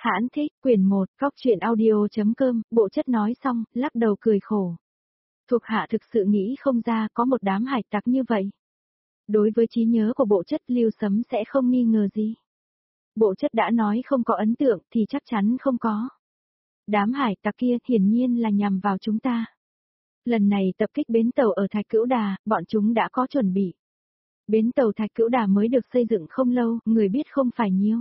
Hãn thích, quyển 1, Cóc truyện audio.com, Bộ Chất nói xong, lắc đầu cười khổ. Thuộc hạ thực sự nghĩ không ra có một đám hải tặc như vậy. Đối với trí nhớ của Bộ Chất, Lưu Sấm sẽ không nghi ngờ gì. Bộ Chất đã nói không có ấn tượng thì chắc chắn không có. Đám hải tặc kia hiển nhiên là nhằm vào chúng ta. Lần này tập kích bến tàu ở Thạch Cữu Đà, bọn chúng đã có chuẩn bị. Bến tàu Thạch Cữu Đà mới được xây dựng không lâu, người biết không phải nhiều.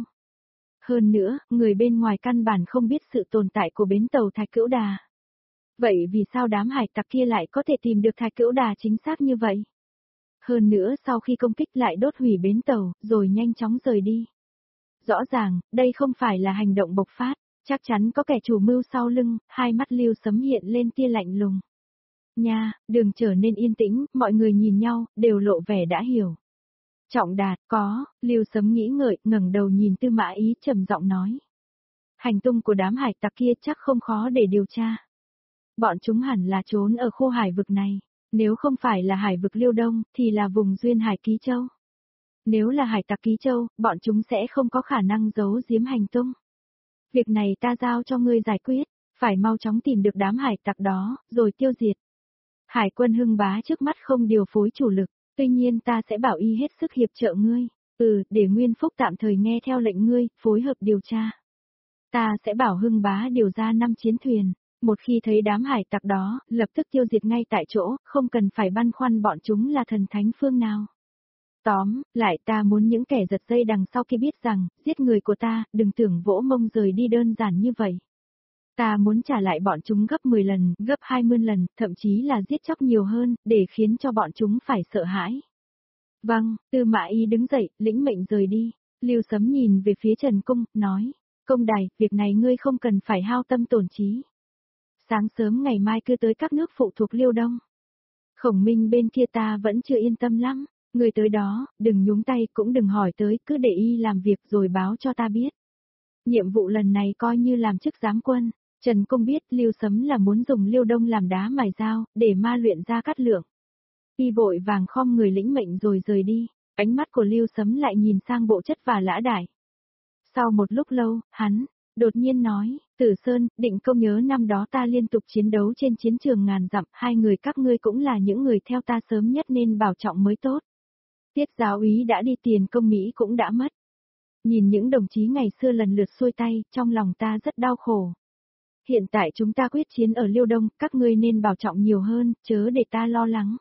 Hơn nữa, người bên ngoài căn bản không biết sự tồn tại của bến tàu Thạch Cữu Đà. Vậy vì sao đám hải tặc kia lại có thể tìm được Thạch Cữu Đà chính xác như vậy? Hơn nữa sau khi công kích lại đốt hủy bến tàu, rồi nhanh chóng rời đi. Rõ ràng, đây không phải là hành động bộc phát, chắc chắn có kẻ chủ mưu sau lưng, hai mắt Lưu Sấm hiện lên tia lạnh lùng. Nha, đường trở nên yên tĩnh, mọi người nhìn nhau, đều lộ vẻ đã hiểu. Trọng Đạt, có, Lưu Sấm nghĩ ngợi, ngẩng đầu nhìn Tư Mã Ý trầm giọng nói. Hành tung của đám hải tặc kia chắc không khó để điều tra. Bọn chúng hẳn là trốn ở khu hải vực này, nếu không phải là hải vực Liêu Đông, thì là vùng duyên hải Ký Châu. Nếu là hải tặc Ký Châu, bọn chúng sẽ không có khả năng giấu giếm hành tung. Việc này ta giao cho ngươi giải quyết, phải mau chóng tìm được đám hải tặc đó, rồi tiêu diệt. Hải quân Hưng Bá trước mắt không điều phối chủ lực, tuy nhiên ta sẽ bảo y hết sức hiệp trợ ngươi. Để Nguyên Phúc tạm thời nghe theo lệnh ngươi, phối hợp điều tra. Ta sẽ bảo Hưng Bá điều ra 5 chiến thuyền, một khi thấy đám hải tặc đó, lập tức tiêu diệt ngay tại chỗ, không cần phải băn khoăn bọn chúng là thần thánh phương nào. Tóm lại ta muốn những kẻ giật dây đằng sau khi biết rằng, giết người của ta, đừng tưởng vỗ mông rời đi đơn giản như vậy. Ta muốn trả lại bọn chúng gấp 10 lần, gấp 20 lần, thậm chí là giết chóc nhiều hơn, để khiến cho bọn chúng phải sợ hãi. Vâng, Tư Mã Ý đứng dậy, lĩnh mệnh rời đi. Lưu Sấm nhìn về phía Trần Cung, nói, công đài, việc này ngươi không cần phải hao tâm tổn trí. Sáng sớm ngày mai cứ tới các nước phụ thuộc Liêu Đông. Khổng Minh bên kia ta vẫn chưa yên tâm lắm, ngươi tới đó, đừng nhúng tay cũng đừng hỏi tới, cứ để y làm việc rồi báo cho ta biết. Nhiệm vụ lần này coi như làm chức giám quân. Trần Cung biết Lưu Sấm là muốn dùng Liêu Đông làm đá mài dao, để ma luyện ra Cát Lượng. Y vội vàng khom người lĩnh mệnh rồi rời đi, ánh mắt của Lưu Sấm lại nhìn sang Bộ Chất và Lã Đại. Sau một lúc lâu, hắn đột nhiên nói, Tử Sơn, Định Công nhớ năm đó ta liên tục chiến đấu trên chiến trường ngàn dặm, hai người các ngươi cũng là những người theo ta sớm nhất nên bảo trọng mới tốt. Tiết giáo úy đã đi, Tiền Công Mỹ cũng đã mất. Nhìn những đồng chí ngày xưa lần lượt xuôi tay, trong lòng ta rất đau khổ. Hiện tại chúng ta quyết chiến ở Liêu Đông, các ngươi nên bảo trọng nhiều hơn, chớ để ta lo lắng.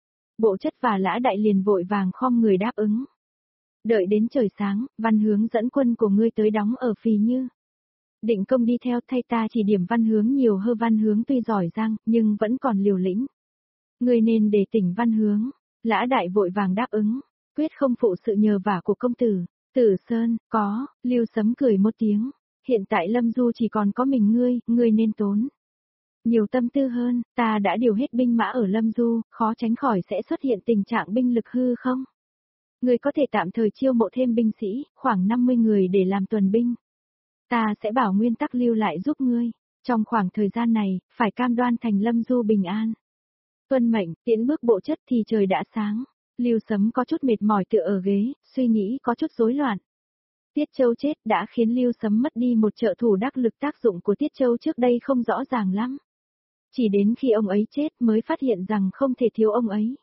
Bộ Chất và Lã Đại liền vội vàng khom người đáp ứng. Đợi đến trời sáng, Văn Hướng dẫn quân của ngươi tới đóng ở Phì Như. Định Công đi theo thay ta chỉ điểm Văn Hướng nhiều hơn. Văn Hướng tuy giỏi giang, nhưng vẫn còn liều lĩnh. Ngươi nên để tỉnh Văn Hướng. Lã Đại vội vàng đáp ứng, quyết không phụ sự nhờ vả của công tử. Tử Sơn, có, Lưu Sấm cười một tiếng. Hiện tại Lâm Du chỉ còn có mình ngươi nên tốn nhiều tâm tư hơn, ta đã điều hết binh mã ở Lâm Du, khó tránh khỏi sẽ xuất hiện tình trạng binh lực hư không? Ngươi có thể tạm thời chiêu mộ thêm binh sĩ, khoảng 50 người để làm tuần binh. Ta sẽ bảo Nguyên Tắc lưu lại giúp ngươi, trong khoảng thời gian này, phải cam đoan thành Lâm Du bình an. Tuân mệnh, tiễn bước Bộ Chất thì trời đã sáng. Lưu Sấm có chút mệt mỏi tựa ở ghế, suy nghĩ có chút rối loạn. Tiết Châu chết đã khiến Lưu Sấm mất đi một trợ thủ đắc lực, tác dụng của Tiết Châu trước đây không rõ ràng lắm. Chỉ đến khi ông ấy chết mới phát hiện rằng không thể thiếu ông ấy.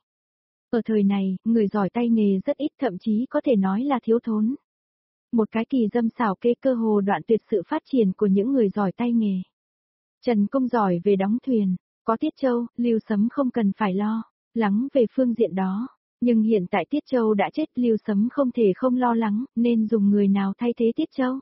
Ở thời này, người giỏi tay nghề rất ít, thậm chí có thể nói là thiếu thốn. Một cái kỳ dâm xảo kê cơ hồ đoạn tuyệt sự phát triển của những người giỏi tay nghề. Trần Cung giỏi về đóng thuyền, có Tiết Châu, Lưu Sấm không cần phải lo lắng về phương diện đó. Nhưng hiện tại Tiết Châu đã chết, Lưu Sấm không thể không lo lắng, nên dùng người nào thay thế Tiết Châu.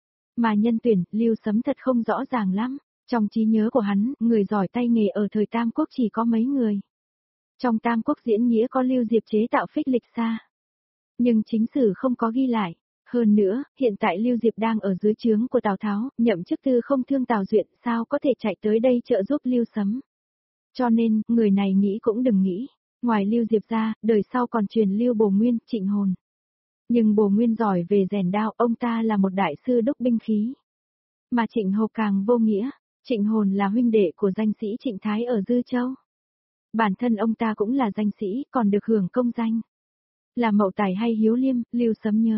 Mà nhân tuyển, Lưu Sấm thật không rõ ràng lắm. Trong trí nhớ của hắn, người giỏi tay nghề ở thời Tam Quốc chỉ có mấy người. Trong Tam Quốc diễn nghĩa có Lưu Diệp chế tạo phích lịch xa. Nhưng chính sử không có ghi lại. Hơn nữa, hiện tại Lưu Diệp đang ở dưới trướng của Tào Tháo, nhậm chức tư không thương Tào Duyện, sao có thể chạy tới đây trợ giúp Lưu Sấm. Cho nên, người này nghĩ cũng đừng nghĩ. Ngoài Lưu Diệp ra, đời sau còn truyền Lưu Bồ Nguyên, Trịnh Hồn. Nhưng Bồ Nguyên giỏi về rèn đao, ông ta là một đại sư đúc binh khí. Mà Trịnh Hầu càng vô nghĩa, Trịnh Hồn là huynh đệ của danh sĩ Trịnh Thái ở Dư Châu. Bản thân ông ta cũng là danh sĩ, còn được hưởng công danh. Là mậu tài hay hiếu liêm, Lưu Sấm nhớ,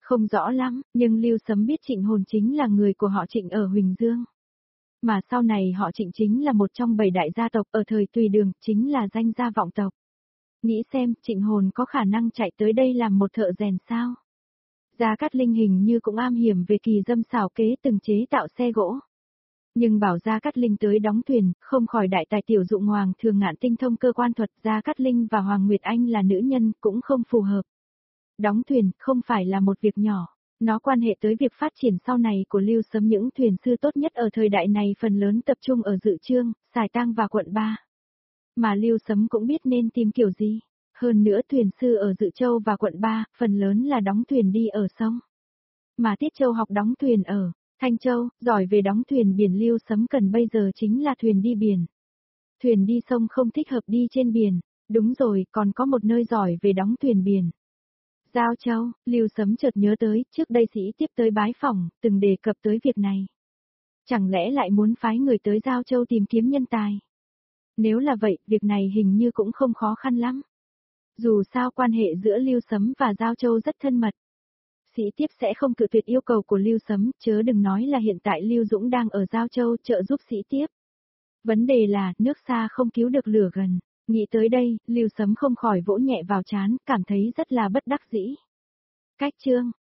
Không rõ lắm, nhưng Lưu Sấm biết Trịnh Hồn chính là người của họ Trịnh ở Huỳnh Dương. Mà sau này họ Trịnh chính là một trong 7 đại gia tộc ở thời Tùy Đường, chính là danh gia vọng tộc. Nghĩ xem, Trịnh Hồn có khả năng chạy tới đây làm một thợ rèn sao? Gia Cát Linh hình như cũng am hiểm về kỳ dâm xảo kế từng chế tạo xe gỗ. Nhưng bảo Gia Cát Linh tới đóng thuyền, không khỏi đại tài tiểu dụng Hoàng Thường Ngạn tinh thông cơ quan thuật, Gia Cát Linh và Hoàng Nguyệt Anh là nữ nhân cũng không phù hợp. Đóng thuyền không phải là một việc nhỏ, nó quan hệ tới việc phát triển sau này của Lưu Sấm. Những thuyền sư tốt nhất ở thời đại này phần lớn tập trung ở Dự Chương, Sài Tang và quận 3. Mà Lưu Sấm cũng biết nên tìm kiểu gì. Hơn nữa thuyền sư ở Dự Châu và quận 3, phần lớn là đóng thuyền đi ở sông. Mà Tiết Châu học đóng thuyền ở Thanh Châu, giỏi về đóng thuyền biển. Lưu Sấm cần bây giờ chính là thuyền đi biển. Thuyền đi sông không thích hợp đi trên biển. Đúng rồi, còn có một nơi giỏi về đóng thuyền biển. Giao Châu, Lưu Sấm chợt nhớ tới, trước đây Sĩ Tiếp tới bái phỏng, từng đề cập tới việc này. Chẳng lẽ lại muốn phái người tới Giao Châu tìm kiếm nhân tài? Nếu là vậy, việc này hình như cũng không khó khăn lắm. Dù sao quan hệ giữa Lưu Sấm và Giao Châu rất thân mật. Sĩ Tiếp sẽ không cự tuyệt yêu cầu của Lưu Sấm, chớ đừng nói là hiện tại Lưu Dũng đang ở Giao Châu trợ giúp Sĩ Tiếp. Vấn đề là, nước xa không cứu được lửa gần. Nghĩ tới đây, Lưu Sấm không khỏi vỗ nhẹ vào trán, cảm thấy rất là bất đắc dĩ. Cách chương